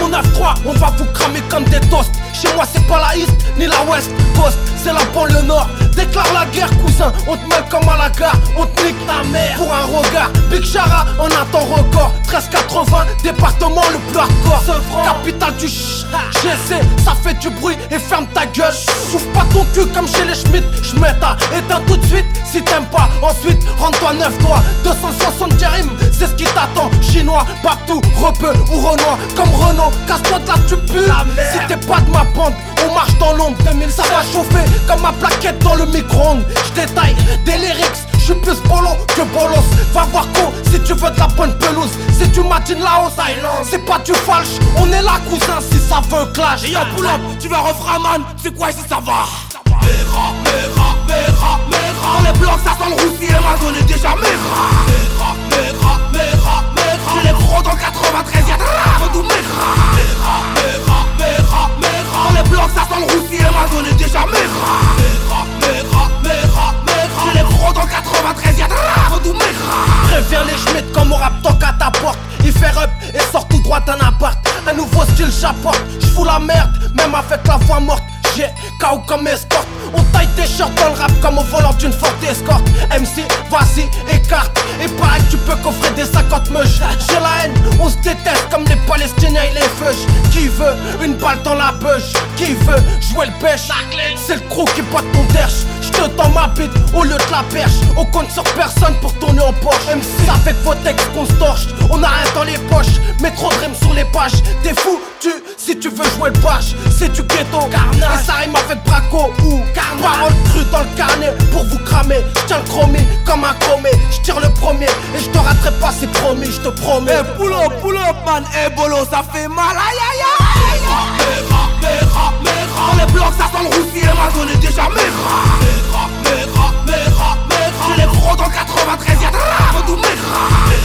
En 9-3, on va vous cramer comme des toasts. Chez moi c'est pas la East ni la West Coast, c'est la banlieue nord. Déclare la guerre cousin, on te mêle comme à la gare. On te nique ta mère pour un regard. Big Chara en un temps record. 1380, département le plus hardcore. Capitale du GC, ça fait du bruit et ferme ta gueule. Ouvre pas ton cul comme chez les Schmitt. J'mets ta éteins tout de suite si t'aimes pas. Ensuite rends-toi 9 doigts. 260 dirhams, c'est ce qui t'attend. Chinois, Babtou, Repeux ou Renoir. Comme Renault, casse-toi de là tu pues. Si t'es pas de ma bande, on marche dans l'ombre. 2000, ça va chauffer comme ma plaquette dans le micro-ondes. J'détaille des lyrics, j'suis plus bolo que bolos. Va voir quoi si tu veux de la bonne pelouse. Si tu matines la hausse, c'est pas du falche. On est là cousin si ça veut clash. Et yo pull up, tu veux un refrain man, c'est quoi ici ça va? Dans les blocs ça sent le roussi et ma zone est déjà méra. J'ai les gros dans le 93 y'a d'où méra. Dans les blocs ça sent le roussi et ma zone est déjà méra. J'ai les gros dans le 93 y'a d'où méra. Préviens les Schmitt comme au rap toque à ta porte. Il fait up et sort tout droit d'un appart. Un nouveau style j'apporte, j'fous la merde, même avec la voix morte. J'ai KO comme escorte. On taille tes shirts dans le rap comme au volant d'une forte escorte. MC, vas-y, écarte. Et pareil tu peux coffrer des 50 meuches. J'ai la haine, on se déteste comme les Palestiniens et les feuches. Qui veut une balle dans la beuge? Qui veut jouer le pêche? C'est le crew qui boite ton derche. J'te tends ma bite au lieu de la perche. On compte sur personne pour tourner en Porsche. MC avec vos textes qu'on se torche. On a rien dans les poches, mais trop de rimes sur les pages. T'es fou, si tu veux jouer le bash. C'est du ghetto, carnage. Et ça rime avec braco ou carnage. Parole crue dans le carnet pour vous cramer. J'tiens le chromé comme un chromé. J'tire le premier et je te raterai pas, c'est promis, je te promets. Eh pull up man, eh bolo ça fait mal, aïe aïe aïe. Dans les blocs ça sent le roussi et ma zone est déjà méra. J'ai les gros dans le 93 y'a d'où méra.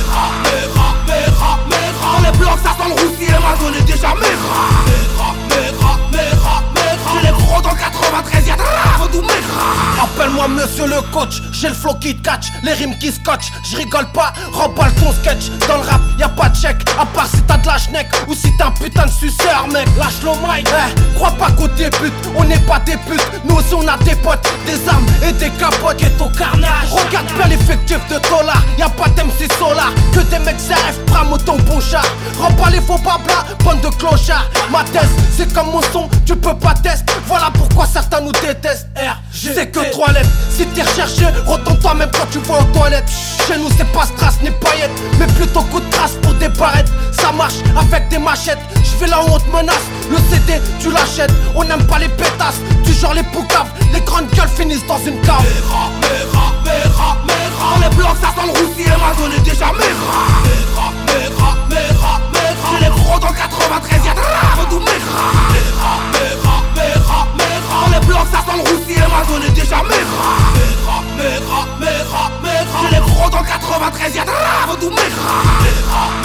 Dans les blocs ça sent le roussi et ma zone est déjà méra. J'ai les gros dans le 93 y'a d'où méra. Appelle-moi monsieur le coach, j'ai le flow qui te catch, les rimes qui scotch. J'rigole pas, remballe ton sketch. Dans le rap y'a pas de chèque, à part si t'as de la schneck ou si t'es un putain de suceur mec. Lâche le mic, crois pas qu'on débute, on n'est pas des putes. Nous aussi on a des potes, des armes et des capotes. Ghetto carnage, regarde bien l'effectif de $. Y'a pas d'MC Solar, que des mecs CRF, Pram ou ton bon chat. Remballe les faux bablas, bande de clochards. Ma thèse, c'est comme mon son, tu peux pas tester. Voilà pourquoi certains nous détestent. C'est que 3 lettres, si t'es recherché, retourne-toi même quand tu vois aux toilettes. Chez nous c'est pas strass ni paillettes, mais plutôt coup de trace pour des barrettes. Ça marche avec des machettes, je vais là où on te menace. Le CD tu l'achètes, on n'aime pas les pétasses. Du genre les poucaves, les grandes gueules finissent dans une cave. Dans les blocs ça sent le roussi et ma zone est déjà méra. J'ai les gros dans le 93 y'a d'où méra. Dans les blocs ça sent le roussi et ma zone est déjà méra. J'ai les gros dans le 93 y'a d'où méra.